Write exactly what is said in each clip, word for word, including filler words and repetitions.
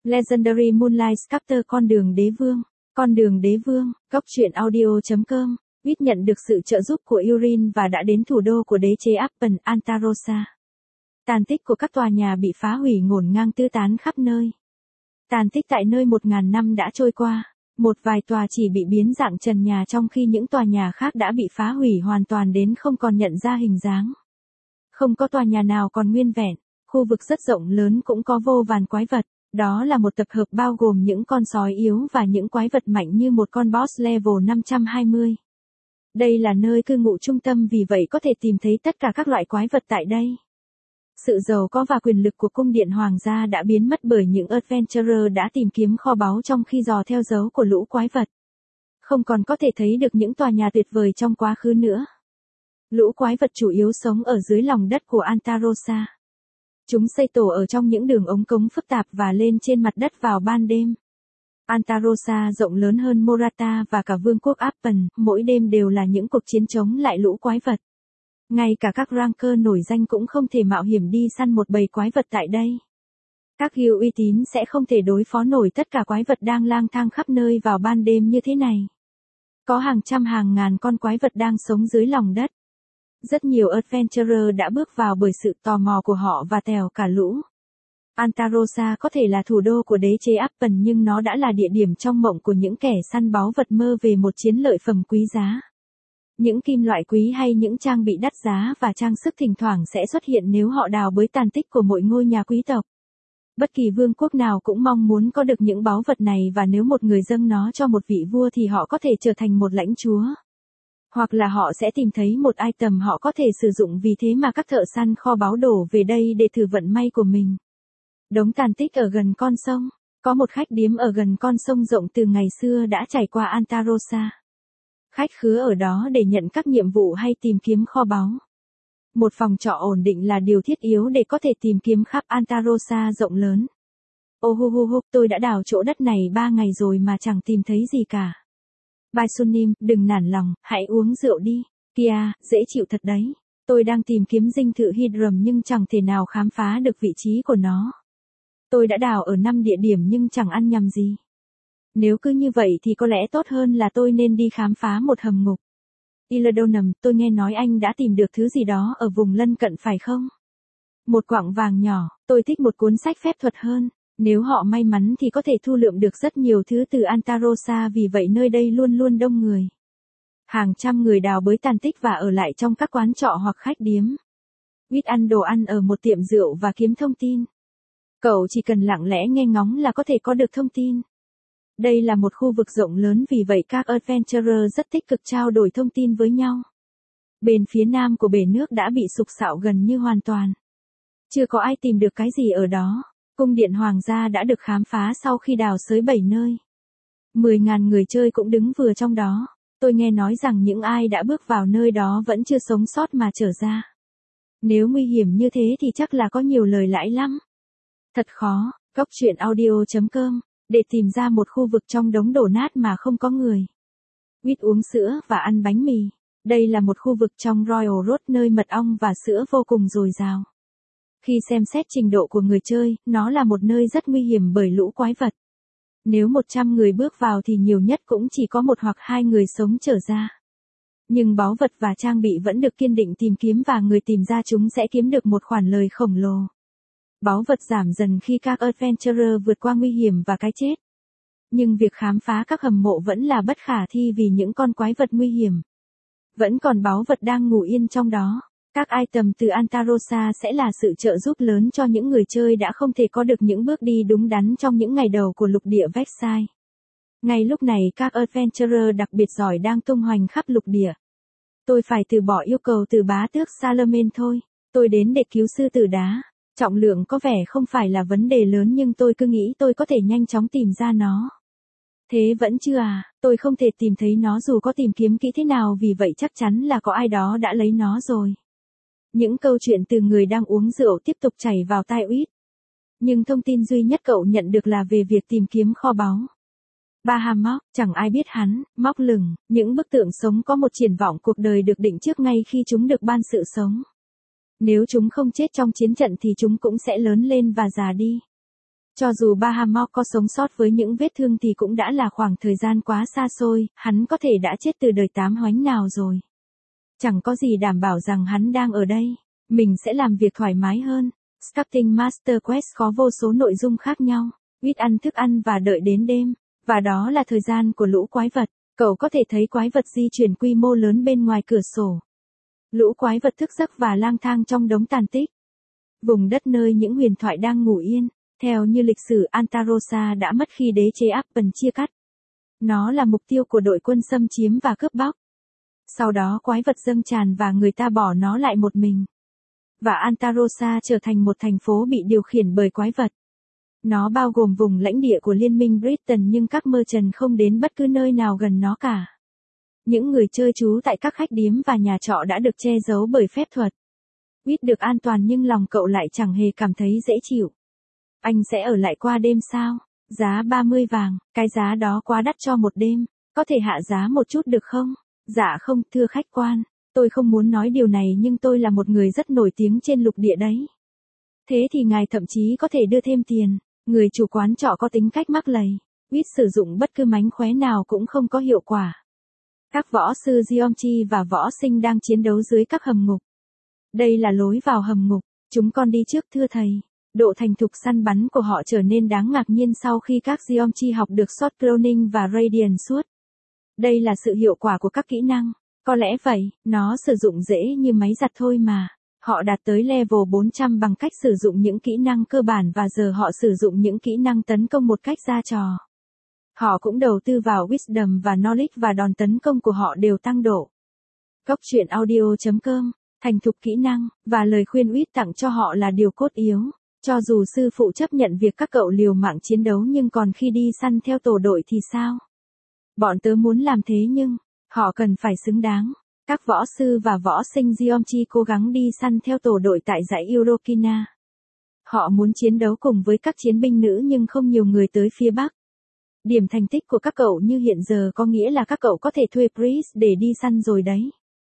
Legendary Moonlight Sculptor con đường đế vương. Con đường đế vương, góc truyện audio.com. Viết nhận được sự trợ giúp của Urin và đã đến thủ đô của đế chế Appen, Antarossa. Tàn tích của các tòa nhà bị phá hủy ngổn ngang tứ tán khắp nơi. Tàn tích tại nơi một ngàn năm đã trôi qua, một vài tòa chỉ bị biến dạng trần nhà trong khi những tòa nhà khác đã bị phá hủy hoàn toàn đến không còn nhận ra hình dáng. Không có tòa nhà nào còn nguyên vẹn, khu vực rất rộng lớn cũng có vô vàn quái vật. Đó là một tập hợp bao gồm những con sói yếu và những quái vật mạnh như một con boss level năm trăm hai mươi. Đây là nơi cư ngụ trung tâm vì vậy có thể tìm thấy tất cả các loại quái vật tại đây. Sự giàu có và quyền lực của cung điện hoàng gia đã biến mất bởi những adventurer đã tìm kiếm kho báu trong khi dò theo dấu của lũ quái vật. Không còn có thể thấy được những tòa nhà tuyệt vời trong quá khứ nữa. Lũ quái vật chủ yếu sống ở dưới lòng đất của Antarossa. Chúng xây tổ ở trong những đường ống cống phức tạp và lên trên mặt đất vào ban đêm. Antarossa rộng lớn hơn Morata và cả vương quốc Appen, mỗi đêm đều là những cuộc chiến chống lại lũ quái vật. Ngay cả các ranker nổi danh cũng không thể mạo hiểm đi săn một bầy quái vật tại đây. Các guild uy tín sẽ không thể đối phó nổi tất cả quái vật đang lang thang khắp nơi vào ban đêm như thế này. Có hàng trăm hàng ngàn con quái vật đang sống dưới lòng đất. Rất nhiều adventurer đã bước vào bởi sự tò mò của họ và tèo cả lũ. Antarossa có thể là thủ đô của đế chế Appen nhưng nó đã là địa điểm trong mộng của những kẻ săn báu vật mơ về một chiến lợi phẩm quý giá. Những kim loại quý hay những trang bị đắt giá và trang sức thỉnh thoảng sẽ xuất hiện nếu họ đào bới tàn tích của mỗi ngôi nhà quý tộc. Bất kỳ vương quốc nào cũng mong muốn có được những báu vật này và nếu một người dâng nó cho một vị vua thì họ có thể trở thành một lãnh chúa. Hoặc là họ sẽ tìm thấy một item họ có thể sử dụng vì thế mà các thợ săn kho báu đổ về đây để thử vận may của mình. Đống tàn tích ở gần con sông. Có một khách điếm ở gần con sông rộng từ ngày xưa đã trải qua Antarossa. Khách khứa ở đó để nhận các nhiệm vụ hay tìm kiếm kho báu. Một phòng trọ ổn định là điều thiết yếu để có thể tìm kiếm khắp Antarossa rộng lớn. Ô hô hô hô, tôi đã đào chỗ đất này ba ngày rồi mà chẳng tìm thấy gì cả. Baisunim, đừng nản lòng, hãy uống rượu đi. Kia, dễ chịu thật đấy. Tôi đang tìm kiếm dinh thự Hydrum nhưng chẳng thể nào khám phá được vị trí của nó. Tôi đã đào ở năm địa điểm nhưng chẳng ăn nhầm gì. Nếu cứ như vậy thì có lẽ tốt hơn là tôi nên đi khám phá một hầm ngục. Illadonum, tôi nghe nói anh đã tìm được thứ gì đó ở vùng lân cận phải không? Một quặng vàng nhỏ, tôi thích một cuốn sách phép thuật hơn. Nếu họ may mắn thì có thể thu lượm được rất nhiều thứ từ Antarossa vì vậy nơi đây luôn luôn đông người. Hàng trăm người đào bới tàn tích và ở lại trong các quán trọ hoặc khách điếm. Quýt ăn đồ ăn ở một tiệm rượu và kiếm thông tin. Cậu chỉ cần lặng lẽ nghe ngóng là có thể có được thông tin. Đây là một khu vực rộng lớn vì vậy các adventurer rất tích cực trao đổi thông tin với nhau. Bên phía nam của bể nước đã bị sục sạo gần như hoàn toàn. Chưa có ai tìm được cái gì ở đó. Cung điện hoàng gia đã được khám phá sau khi đào xới bảy nơi. Mười ngàn người chơi cũng đứng vừa trong đó. Tôi nghe nói rằng những ai đã bước vào nơi đó vẫn chưa sống sót mà trở ra. Nếu nguy hiểm như thế thì chắc là có nhiều lời lãi lắm. Thật khó, góc truyện audio.com, để tìm ra một khu vực trong đống đổ nát mà không có người. Quýt uống sữa và ăn bánh mì. Đây là một khu vực trong Royal Road nơi mật ong và sữa vô cùng dồi dào. Khi xem xét trình độ của người chơi, nó là một nơi rất nguy hiểm bởi lũ quái vật. Nếu một trăm người bước vào thì nhiều nhất cũng chỉ có một hoặc hai người sống trở ra. Nhưng báu vật và trang bị vẫn được kiên định tìm kiếm và người tìm ra chúng sẽ kiếm được một khoản lời khổng lồ. Báu vật giảm dần khi các adventurer vượt qua nguy hiểm và cái chết. Nhưng việc khám phá các hầm mộ vẫn là bất khả thi vì những con quái vật nguy hiểm. Vẫn còn báu vật đang ngủ yên trong đó. Các item từ Antarossa sẽ là sự trợ giúp lớn cho những người chơi đã không thể có được những bước đi đúng đắn trong những ngày đầu của lục địa Vexai. Ngay lúc này các adventurer đặc biệt giỏi đang tung hoành khắp lục địa. Tôi phải từ bỏ yêu cầu từ bá tước Salamen thôi. Tôi đến để cứu sư tử đá. Trọng lượng có vẻ không phải là vấn đề lớn nhưng tôi cứ nghĩ tôi có thể nhanh chóng tìm ra nó. Thế vẫn chưa à, tôi không thể tìm thấy nó dù có tìm kiếm kỹ thế nào vì vậy chắc chắn là có ai đó đã lấy nó rồi. Những câu chuyện từ người đang uống rượu tiếp tục chảy vào tai Quýt. Nhưng thông tin duy nhất cậu nhận được là về việc tìm kiếm kho báu. Bahamok, chẳng ai biết hắn, móc lửng, những bức tượng sống có một triển vọng cuộc đời được định trước ngay khi chúng được ban sự sống. Nếu chúng không chết trong chiến trận thì chúng cũng sẽ lớn lên và già đi. Cho dù Bahamut có sống sót với những vết thương thì cũng đã là khoảng thời gian quá xa xôi, hắn có thể đã chết từ đời tám hoánh nào rồi. Chẳng có gì đảm bảo rằng hắn đang ở đây. Mình sẽ làm việc thoải mái hơn. Sculpting Master Quest có vô số nội dung khác nhau. Ít ăn thức ăn và đợi đến đêm. Và đó là thời gian của lũ quái vật. Cậu có thể thấy quái vật di chuyển quy mô lớn bên ngoài cửa sổ. Lũ quái vật thức giấc và lang thang trong đống tàn tích. Vùng đất nơi những huyền thoại đang ngủ yên. Theo như lịch sử Antarosa đã mất khi đế chế Appen chia cắt. Nó là mục tiêu của đội quân xâm chiếm và cướp bóc. Sau đó quái vật dâng tràn và người ta bỏ nó lại một mình. Và Antarosa trở thành một thành phố bị điều khiển bởi quái vật. Nó bao gồm vùng lãnh địa của Liên minh Britain nhưng các merchant không đến bất cứ nơi nào gần nó cả. Những người chơi trú tại các khách điếm và nhà trọ đã được che giấu bởi phép thuật. Biết được an toàn nhưng lòng cậu lại chẳng hề cảm thấy dễ chịu. Anh sẽ ở lại qua đêm sao? Giá ba mươi vàng, cái giá đó quá đắt cho một đêm, có thể hạ giá một chút được không? Dạ không, thưa khách quan, tôi không muốn nói điều này nhưng tôi là một người rất nổi tiếng trên lục địa đấy. Thế thì ngài thậm chí có thể đưa thêm tiền. Người chủ quán trọ có tính cách mắc lầy, biết sử dụng bất cứ mánh khóe nào cũng không có hiệu quả. Các võ sư Geomchi và võ sinh đang chiến đấu dưới các hầm ngục. Đây là lối vào hầm ngục, chúng con đi trước thưa thầy. Độ thành thục săn bắn của họ trở nên đáng ngạc nhiên sau khi các Geomchi học được shot cloning và radiant suốt. Đây là sự hiệu quả của các kỹ năng. Có lẽ vậy, nó sử dụng dễ như máy giặt thôi mà. Họ đạt tới level bốn trăm bằng cách sử dụng những kỹ năng cơ bản và giờ họ sử dụng những kỹ năng tấn công một cách ra trò. Họ cũng đầu tư vào Wisdom và Knowledge và đòn tấn công của họ đều tăng độ. Góc truyện audio chấm com, thành thục kỹ năng, và lời khuyên Wit tặng cho họ là điều cốt yếu. Cho dù sư phụ chấp nhận việc các cậu liều mạng chiến đấu nhưng còn khi đi săn theo tổ đội thì sao? Bọn tớ muốn làm thế nhưng, họ cần phải xứng đáng. Các võ sư và võ sinh Geomchi cố gắng đi săn theo tổ đội tại dãy Eurokina. Họ muốn chiến đấu cùng với các chiến binh nữ nhưng không nhiều người tới phía Bắc. Điểm thành tích của các cậu như hiện giờ có nghĩa là các cậu có thể thuê priest để đi săn rồi đấy.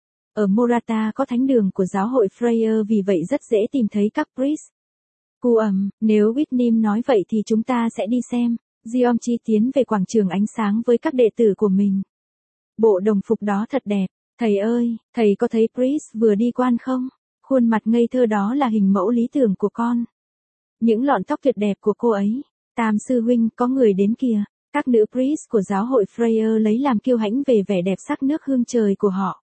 Ở Morata có thánh đường của giáo hội Freya vì vậy rất dễ tìm thấy các priest. Cu ầm, nếu Whitnim nói vậy thì chúng ta sẽ đi xem. Geomchi tiến về quảng trường ánh sáng với các đệ tử của mình. Bộ đồng phục đó thật đẹp. Thầy ơi, thầy có thấy priest vừa đi quan không? Khuôn mặt ngây thơ đó là hình mẫu lý tưởng của con. Những lọn tóc tuyệt đẹp của cô ấy. Tam sư huynh, có người đến kìa. Các nữ priest của giáo hội Freya lấy làm kiêu hãnh về vẻ đẹp sắc nước hương trời của họ.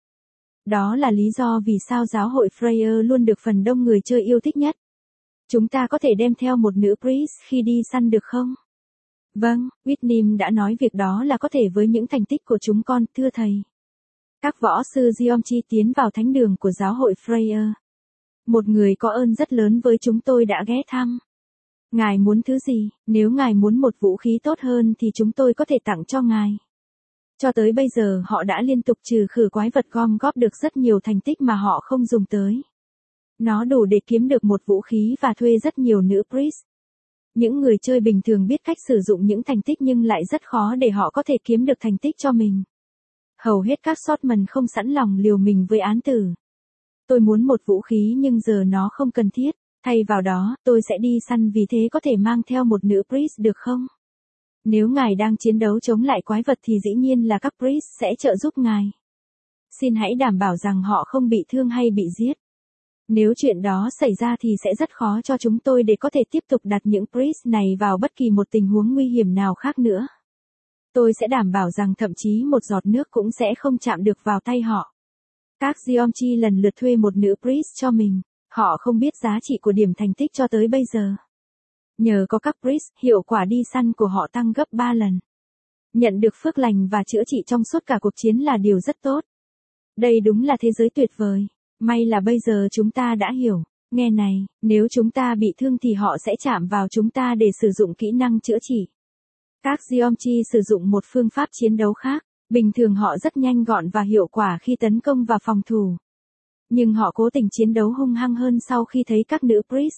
Đó là lý do vì sao giáo hội Freya luôn được phần đông người chơi yêu thích nhất. Chúng ta có thể đem theo một nữ priest khi đi săn được không? Vâng, Whitnim đã nói việc đó là có thể với những thành tích của chúng con, thưa thầy. Các võ sư Geomchi tiến vào thánh đường của giáo hội Freya. Một người có ơn rất lớn với chúng tôi đã ghé thăm. Ngài muốn thứ gì? Nếu ngài muốn một vũ khí tốt hơn thì chúng tôi có thể tặng cho ngài. Cho tới bây giờ họ đã liên tục trừ khử quái vật gom góp được rất nhiều thành tích mà họ không dùng tới. Nó đủ để kiếm được một vũ khí và thuê rất nhiều nữ priest. Những người chơi bình thường biết cách sử dụng những thành tích nhưng lại rất khó để họ có thể kiếm được thành tích cho mình. Hầu hết các swordsman không sẵn lòng liều mình với án tử. Tôi muốn một vũ khí nhưng giờ nó không cần thiết. Thay vào đó, tôi sẽ đi săn vì thế có thể mang theo một nữ priest được không? Nếu ngài đang chiến đấu chống lại quái vật thì dĩ nhiên là các priest sẽ trợ giúp ngài. Xin hãy đảm bảo rằng họ không bị thương hay bị giết. Nếu chuyện đó xảy ra thì sẽ rất khó cho chúng tôi để có thể tiếp tục đặt những priest này vào bất kỳ một tình huống nguy hiểm nào khác nữa. Tôi sẽ đảm bảo rằng thậm chí một giọt nước cũng sẽ không chạm được vào tay họ. Các Geomchi lần lượt thuê một nữ priest cho mình. Họ không biết giá trị của điểm thành tích cho tới bây giờ. Nhờ có các priest, hiệu quả đi săn của họ tăng gấp ba lần. Nhận được phước lành và chữa trị trong suốt cả cuộc chiến là điều rất tốt. Đây đúng là thế giới tuyệt vời. May là bây giờ chúng ta đã hiểu. Nghe này, nếu chúng ta bị thương thì họ sẽ chạm vào chúng ta để sử dụng kỹ năng chữa trị. Các Geomchi sử dụng một phương pháp chiến đấu khác. Bình thường họ rất nhanh gọn và hiệu quả khi tấn công và phòng thủ. Nhưng họ cố tình chiến đấu hung hăng hơn sau khi thấy các nữ priest.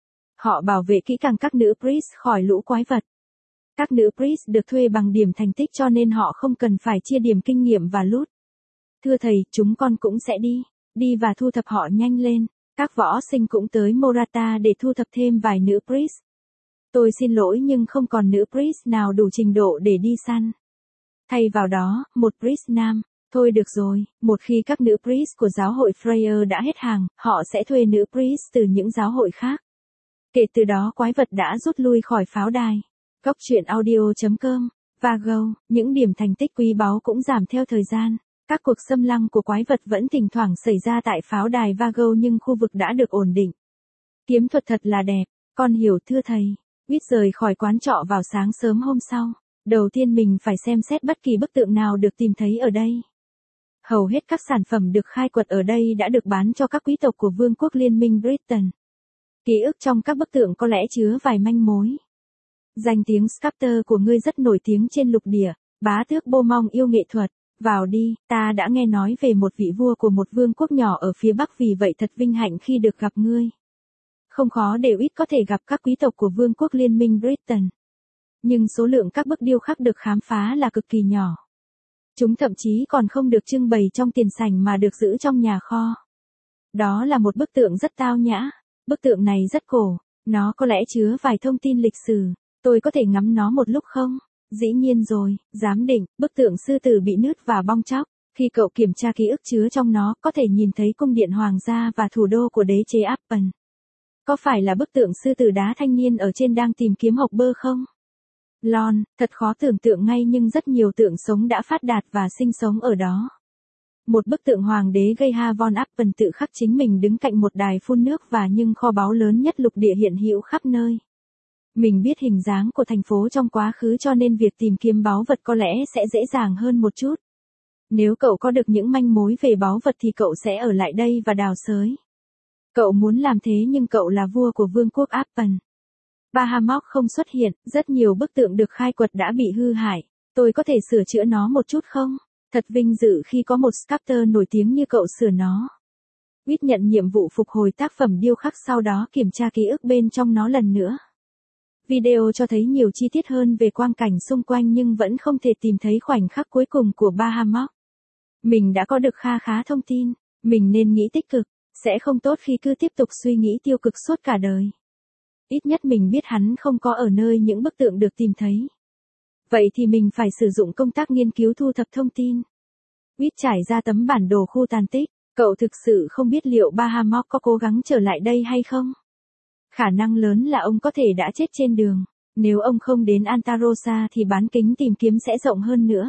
Họ bảo vệ kỹ càng các nữ priest khỏi lũ quái vật. Các nữ priest được thuê bằng điểm thành tích cho nên họ không cần phải chia điểm kinh nghiệm và loot. Thưa thầy, chúng con cũng sẽ đi. Đi và thu thập họ nhanh lên. Các võ sinh cũng tới Morata để thu thập thêm vài nữ priest. Tôi xin lỗi nhưng không còn nữ priest nào đủ trình độ để đi săn. Thay vào đó, một priest nam. Thôi được rồi, một khi các nữ priest của giáo hội Freya đã hết hàng, họ sẽ thuê nữ priest từ những giáo hội khác. Kể từ đó quái vật đã rút lui khỏi pháo đài. Góc truyện audio chấm com. Vago, những điểm thành tích quý báu cũng giảm theo thời gian. Các cuộc xâm lăng của quái vật vẫn thỉnh thoảng xảy ra tại pháo đài Vago nhưng khu vực đã được ổn định. Kiếm thuật thật là đẹp, con hiểu thưa thầy. Huyết rời khỏi quán trọ vào sáng sớm hôm sau. Đầu tiên mình phải xem xét bất kỳ bức tượng nào được tìm thấy ở đây. Hầu hết các sản phẩm được khai quật ở đây đã được bán cho các quý tộc của Vương quốc Liên minh Britain. Ký ức trong các bức tượng có lẽ chứa vài manh mối. Danh tiếng sculptor của ngươi rất nổi tiếng trên lục địa, bá tước Beaumont yêu nghệ thuật. Vào đi, ta đã nghe nói về một vị vua của một vương quốc nhỏ ở phía Bắc vì vậy thật vinh hạnh khi được gặp ngươi. Không khó để Whit có thể gặp các quý tộc của Vương quốc Liên minh Britain. Nhưng số lượng các bức điêu khắc được khám phá là cực kỳ nhỏ. Chúng thậm chí còn không được trưng bày trong tiền sảnh mà được giữ trong nhà kho. Đó là một bức tượng rất tao nhã. Bức tượng này rất cổ. Nó có lẽ chứa vài thông tin lịch sử. Tôi có thể ngắm nó một lúc không? Dĩ nhiên rồi, giám định, bức tượng sư tử bị nứt và bong tróc. Khi cậu kiểm tra ký ức chứa trong nó, có thể nhìn thấy cung điện hoàng gia và thủ đô của đế chế Appen. Có phải là bức tượng sư tử đá thanh niên ở trên đang tìm kiếm hộp bơ không? Lon, thật khó tưởng tượng ngay nhưng rất nhiều tượng sống đã phát đạt và sinh sống ở đó. Một bức tượng hoàng đế Geha von Appen tự khắc chính mình đứng cạnh một đài phun nước và nhưng kho báu lớn nhất lục địa hiện hữu khắp nơi. Mình biết hình dáng của thành phố trong quá khứ cho nên việc tìm kiếm báu vật có lẽ sẽ dễ dàng hơn một chút. Nếu cậu có được những manh mối về báu vật thì cậu sẽ ở lại đây và đào xới. Cậu muốn làm thế nhưng cậu là vua của vương quốc Appen. Bahamut không xuất hiện, rất nhiều bức tượng được khai quật đã bị hư hại. Tôi có thể sửa chữa nó một chút không? Thật vinh dự khi có một sculptor nổi tiếng như cậu sửa nó. Whit nhận nhiệm vụ phục hồi tác phẩm điêu khắc sau đó kiểm tra ký ức bên trong nó lần nữa. Video cho thấy nhiều chi tiết hơn về quang cảnh xung quanh nhưng vẫn không thể tìm thấy khoảnh khắc cuối cùng của Bahamut. Mình đã có được kha khá thông tin, mình nên nghĩ tích cực, sẽ không tốt khi cứ tiếp tục suy nghĩ tiêu cực suốt cả đời. Ít nhất mình biết hắn không có ở nơi những bức tượng được tìm thấy. Vậy thì mình phải sử dụng công tác nghiên cứu thu thập thông tin. Whit trải ra tấm bản đồ khu tàn tích, cậu thực sự không biết liệu Bahamut có cố gắng trở lại đây hay không? Khả năng lớn là ông có thể đã chết trên đường. Nếu ông không đến Antarossa thì bán kính tìm kiếm sẽ rộng hơn nữa.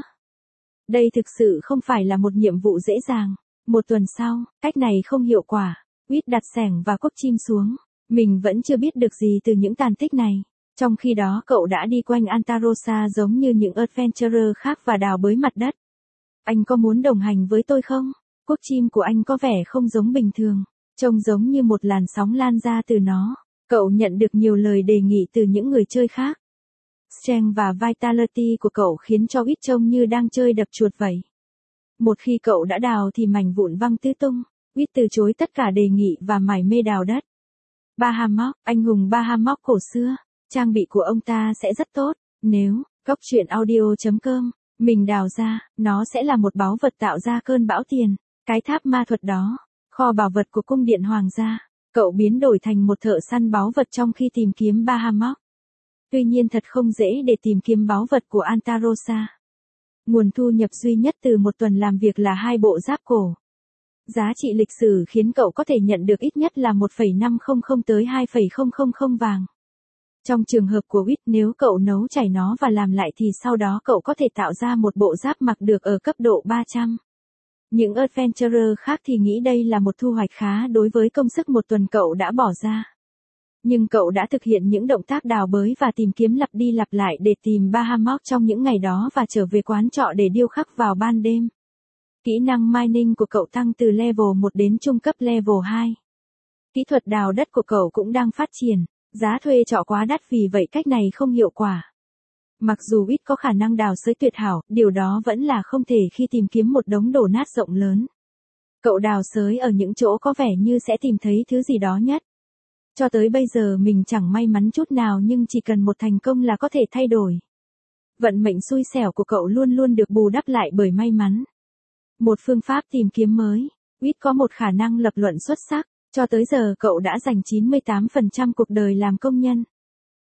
Đây thực sự không phải là một nhiệm vụ dễ dàng. Một tuần sau, cách này không hiệu quả. Whit đặt xẻng và cuốc chim xuống. Mình vẫn chưa biết được gì từ những tàn tích này. Trong khi đó cậu đã đi quanh Antarossa giống như những adventurer khác và đào bới mặt đất. Anh có muốn đồng hành với tôi không? Cuốc chim của anh có vẻ không giống bình thường. Trông giống như một làn sóng lan ra từ nó. Cậu nhận được nhiều lời đề nghị từ những người chơi khác. Strength và Vitality của cậu khiến cho Whit trông như đang chơi đập chuột vậy. Một khi cậu đã đào thì mảnh vụn văng tứ tung. Whit từ chối tất cả đề nghị và mải mê đào đất. Bahamut, anh hùng Bahamut cổ xưa. Trang bị của ông ta sẽ rất tốt. Nếu, góc truyện audio chấm com, mình đào ra, nó sẽ là một báu vật tạo ra cơn bão tiền. Cái tháp ma thuật đó. Kho bảo vật của cung điện hoàng gia. Cậu biến đổi thành một thợ săn báu vật trong khi tìm kiếm Bahamut. Tuy nhiên thật không dễ để tìm kiếm báu vật của Antarossa. Nguồn thu nhập duy nhất từ một tuần làm việc là hai bộ giáp cổ. Giá trị lịch sử khiến cậu có thể nhận được ít nhất là một phẩy năm không không tới hai phẩy không không không vàng. Trong trường hợp của Whit, nếu cậu nấu chảy nó và làm lại thì sau đó cậu có thể tạo ra một bộ giáp mặc được ở cấp độ ba trăm. Những adventurer khác thì nghĩ đây là một thu hoạch khá đối với công sức một tuần cậu đã bỏ ra. Nhưng cậu đã thực hiện những động tác đào bới và tìm kiếm lặp đi lặp lại để tìm Bahamut trong những ngày đó và trở về quán trọ để điêu khắc vào ban đêm. Kỹ năng mining của cậu tăng từ level một đến trung cấp level hai. Kỹ thuật đào đất của cậu cũng đang phát triển, giá thuê trọ quá đắt vì vậy cách này không hiệu quả. Mặc dù Whit có khả năng đào xới tuyệt hảo, điều đó vẫn là không thể khi tìm kiếm một đống đổ nát rộng lớn. Cậu đào xới ở những chỗ có vẻ như sẽ tìm thấy thứ gì đó nhất. Cho tới bây giờ mình chẳng may mắn chút nào nhưng chỉ cần một thành công là có thể thay đổi. Vận mệnh xui xẻo của cậu luôn luôn được bù đắp lại bởi may mắn. Một phương pháp tìm kiếm mới. Whit có một khả năng lập luận xuất sắc. Cho tới giờ cậu đã dành chín mươi tám phần trăm cuộc đời làm công nhân.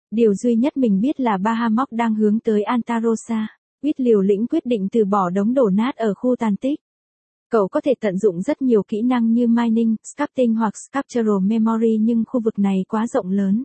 Điều duy nhất mình biết là Bahamut đang hướng tới Antarossa. Huýt liều lĩnh quyết định từ bỏ đống đổ nát ở khu tàn tích. Cậu có thể tận dụng rất nhiều kỹ năng như mining, sculpting hoặc sculptural memory nhưng khu vực này quá rộng lớn.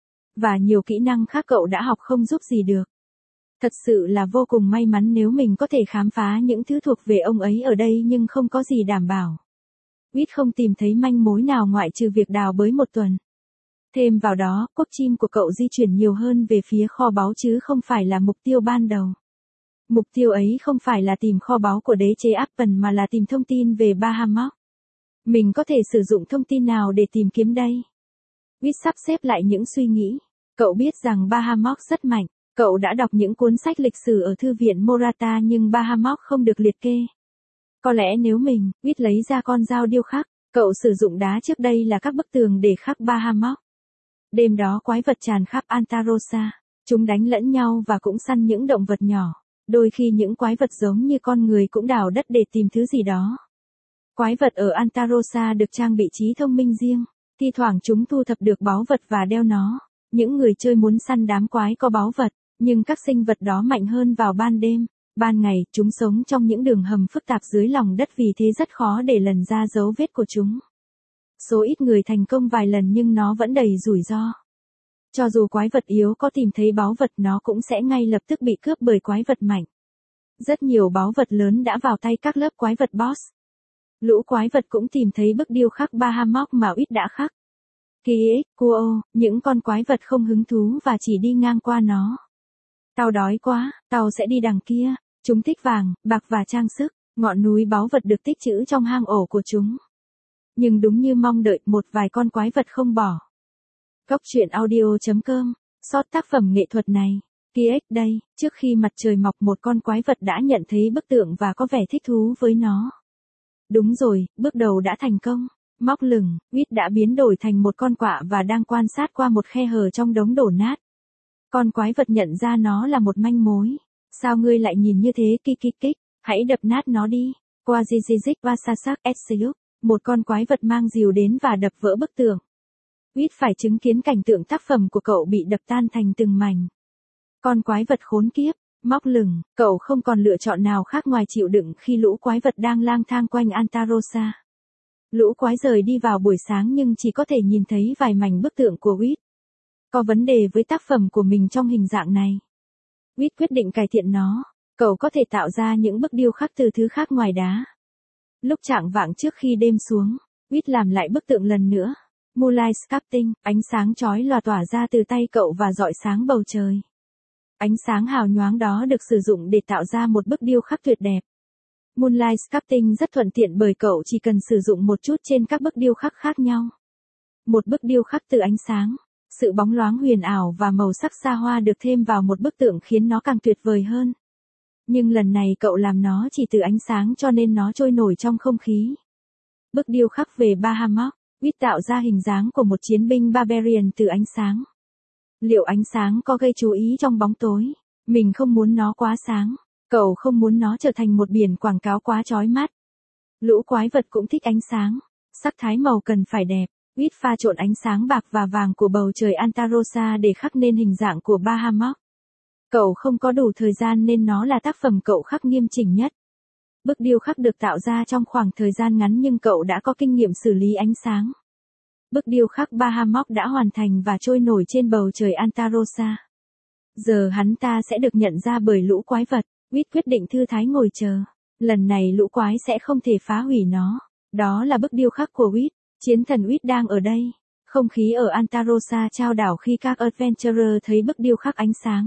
Và nhiều kỹ năng khác cậu đã học không giúp gì được. Thật sự là vô cùng may mắn nếu mình có thể khám phá những thứ thuộc về ông ấy ở đây nhưng không có gì đảm bảo. Huýt không tìm thấy manh mối nào ngoại trừ việc đào bới một tuần. Thêm vào đó, cốt chim của cậu di chuyển nhiều hơn về phía kho báu chứ không phải là mục tiêu ban đầu. Mục tiêu ấy không phải là tìm kho báu của đế chế Appen mà là tìm thông tin về Bahamut. Mình có thể sử dụng thông tin nào để tìm kiếm đây? Huýt sắp xếp lại những suy nghĩ. Cậu biết rằng Bahamut rất mạnh. Cậu đã đọc những cuốn sách lịch sử ở thư viện Morata nhưng Bahamut không được liệt kê. Có lẽ nếu mình, Huýt lấy ra con dao điêu khắc, cậu sử dụng đá trước đây là các bức tường để khắc Bahamut. Đêm đó quái vật tràn khắp Antarossa. Chúng đánh lẫn nhau và cũng săn những động vật nhỏ. Đôi khi những quái vật giống như con người cũng đào đất để tìm thứ gì đó. Quái vật ở Antarossa được trang bị trí thông minh riêng. Thi thoảng chúng thu thập được báu vật và đeo nó. Những người chơi muốn săn đám quái có báu vật, nhưng các sinh vật đó mạnh hơn vào ban đêm. Ban ngày, chúng sống trong những đường hầm phức tạp dưới lòng đất vì thế rất khó để lần ra dấu vết của chúng. Số ít người thành công vài lần nhưng nó vẫn đầy rủi ro. Cho dù quái vật yếu có tìm thấy báu vật nó cũng sẽ ngay lập tức bị cướp bởi quái vật mạnh. Rất nhiều báu vật lớn đã vào tay các lớp quái vật boss. Lũ quái vật cũng tìm thấy bức điêu khắc Bahamut mà Huýt đã khắc. Ký ích, Kuo, những con quái vật không hứng thú và chỉ đi ngang qua nó. Tao đói quá, tao sẽ đi đằng kia. Chúng thích vàng, bạc và trang sức. Ngọn núi báu vật được tích trữ trong hang ổ của chúng. Nhưng đúng như mong đợi, một vài con quái vật không bỏ. Góc truyện audio chấm com, sót tác phẩm nghệ thuật này. Ký ích đây, trước khi mặt trời mọc một con quái vật đã nhận thấy bức tượng và có vẻ thích thú với nó. Đúng rồi, bước đầu đã thành công. Móc lửng, Huýt đã biến đổi thành một con quạ và đang quan sát qua một khe hở trong đống đổ nát. Con quái vật nhận ra nó là một manh mối. Sao ngươi lại nhìn như thế kích kích kích, hãy đập nát nó đi. Qua Zizizik Vasasak Etsiuk, một con quái vật mang rìu đến và đập vỡ bức tượng. Huýt phải chứng kiến cảnh tượng tác phẩm của cậu bị đập tan thành từng mảnh. Con quái vật khốn kiếp, móc lửng, cậu không còn lựa chọn nào khác ngoài chịu đựng khi lũ quái vật đang lang thang quanh Antarossa. Lũ quái rời đi vào buổi sáng nhưng chỉ có thể nhìn thấy vài mảnh bức tượng của Huýt. Có vấn đề với tác phẩm của mình trong hình dạng này. Huýt quyết định cải thiện nó. Cậu có thể tạo ra những bức điêu khắc từ thứ khác ngoài đá. Lúc chạng vạng trước khi đêm xuống, Huýt làm lại bức tượng lần nữa. Moonlight Sculpting, ánh sáng chói lòa tỏa ra từ tay cậu và rọi sáng bầu trời. Ánh sáng hào nhoáng đó được sử dụng để tạo ra một bức điêu khắc tuyệt đẹp. Moonlight Sculpting rất thuận tiện bởi cậu chỉ cần sử dụng một chút trên các bức điêu khắc khác nhau. Một bức điêu khắc từ ánh sáng, sự bóng loáng huyền ảo và màu sắc xa hoa được thêm vào một bức tượng khiến nó càng tuyệt vời hơn. Nhưng lần này cậu làm nó chỉ từ ánh sáng cho nên nó trôi nổi trong không khí. Bức điêu khắc về Bahamut, Huýt tạo ra hình dáng của một chiến binh Barbarian từ ánh sáng. Liệu ánh sáng có gây chú ý trong bóng tối? Mình không muốn nó quá sáng. Cậu không muốn nó trở thành một biển quảng cáo quá chói mắt. Lũ quái vật cũng thích ánh sáng. Sắc thái màu cần phải đẹp. Huýt pha trộn ánh sáng bạc và vàng của bầu trời Antarossa để khắc nên hình dạng của Bahamut. Cậu không có đủ thời gian nên nó là tác phẩm cậu khắc nghiêm chỉnh nhất. Bức điêu khắc được tạo ra trong khoảng thời gian ngắn nhưng cậu đã có kinh nghiệm xử lý ánh sáng. Bức điêu khắc Bahamut đã hoàn thành và trôi nổi trên bầu trời Antarossa. Giờ hắn ta sẽ được nhận ra bởi lũ quái vật. Huýt quyết định thư thái ngồi chờ. Lần này lũ quái sẽ không thể phá hủy nó. Đó là bức điêu khắc của Huýt. Chiến thần Huýt đang ở đây. Không khí ở Antarossa trao đảo khi các adventurer thấy bức điêu khắc ánh sáng.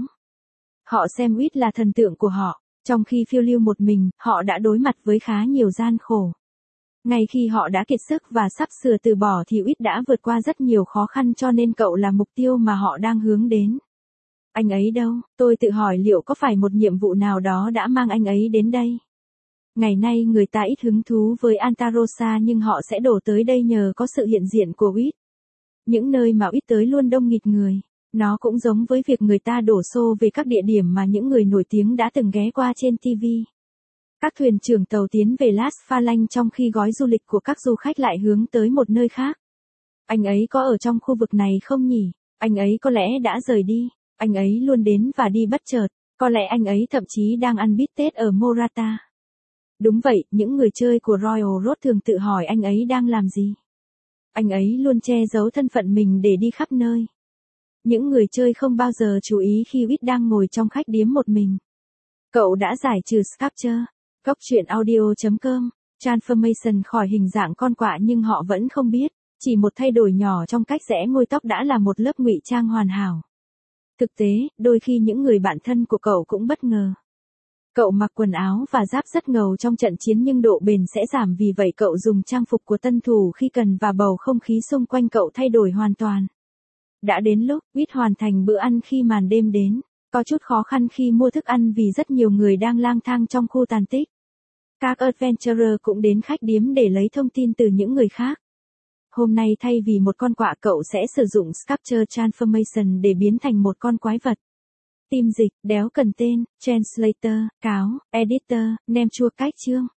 Họ xem Huýt là thần tượng của họ. Trong khi phiêu lưu một mình, họ đã đối mặt với khá nhiều gian khổ. Ngay khi họ đã kiệt sức và sắp sửa từ bỏ thì Huýt đã vượt qua rất nhiều khó khăn cho nên cậu là mục tiêu mà họ đang hướng đến. Anh ấy đâu? Tôi tự hỏi liệu có phải một nhiệm vụ nào đó đã mang anh ấy đến đây. Ngày nay người ta ít hứng thú với Antarossa nhưng họ sẽ đổ tới đây nhờ có sự hiện diện của Huýt. Những nơi mà Huýt tới luôn đông nghịt người. Nó cũng giống với việc người ta đổ xô về các địa điểm mà những người nổi tiếng đã từng ghé qua trên ti vi. Các thuyền trưởng tàu tiến về Las Phalanx trong khi gói du lịch của các du khách lại hướng tới một nơi khác. Anh ấy có ở trong khu vực này không nhỉ? Anh ấy có lẽ đã rời đi, anh ấy luôn đến và đi bất chợt, có lẽ anh ấy thậm chí đang ăn bít tết ở Morata. Đúng vậy, những người chơi của Royal Road thường tự hỏi anh ấy đang làm gì. Anh ấy luôn che giấu thân phận mình để đi khắp nơi. Những người chơi không bao giờ chú ý khi Witt đang ngồi trong khách điếm một mình. Cậu đã giải trừ Sculpture. Cốc truyện audio chấm com. Transformation khỏi hình dạng con quạ nhưng họ vẫn không biết. Chỉ một thay đổi nhỏ trong cách rẽ ngôi tóc đã là một lớp ngụy trang hoàn hảo. Thực tế, đôi khi những người bạn thân của cậu cũng bất ngờ. Cậu mặc quần áo và giáp rất ngầu trong trận chiến nhưng độ bền sẽ giảm, vì vậy cậu dùng trang phục của tân thủ khi cần và bầu không khí xung quanh cậu thay đổi hoàn toàn. Đã đến lúc Witt hoàn thành bữa ăn khi màn đêm đến. Có chút khó khăn khi mua thức ăn vì rất nhiều người đang lang thang trong khu tàn tích. Các adventurer cũng đến khách điếm để lấy thông tin từ những người khác. Hôm nay thay vì một con quạ, cậu sẽ sử dụng Sculpture Transformation để biến thành một con quái vật. Team dịch, đéo cần tên, Translator, cáo, Editor, nem chua cách chương.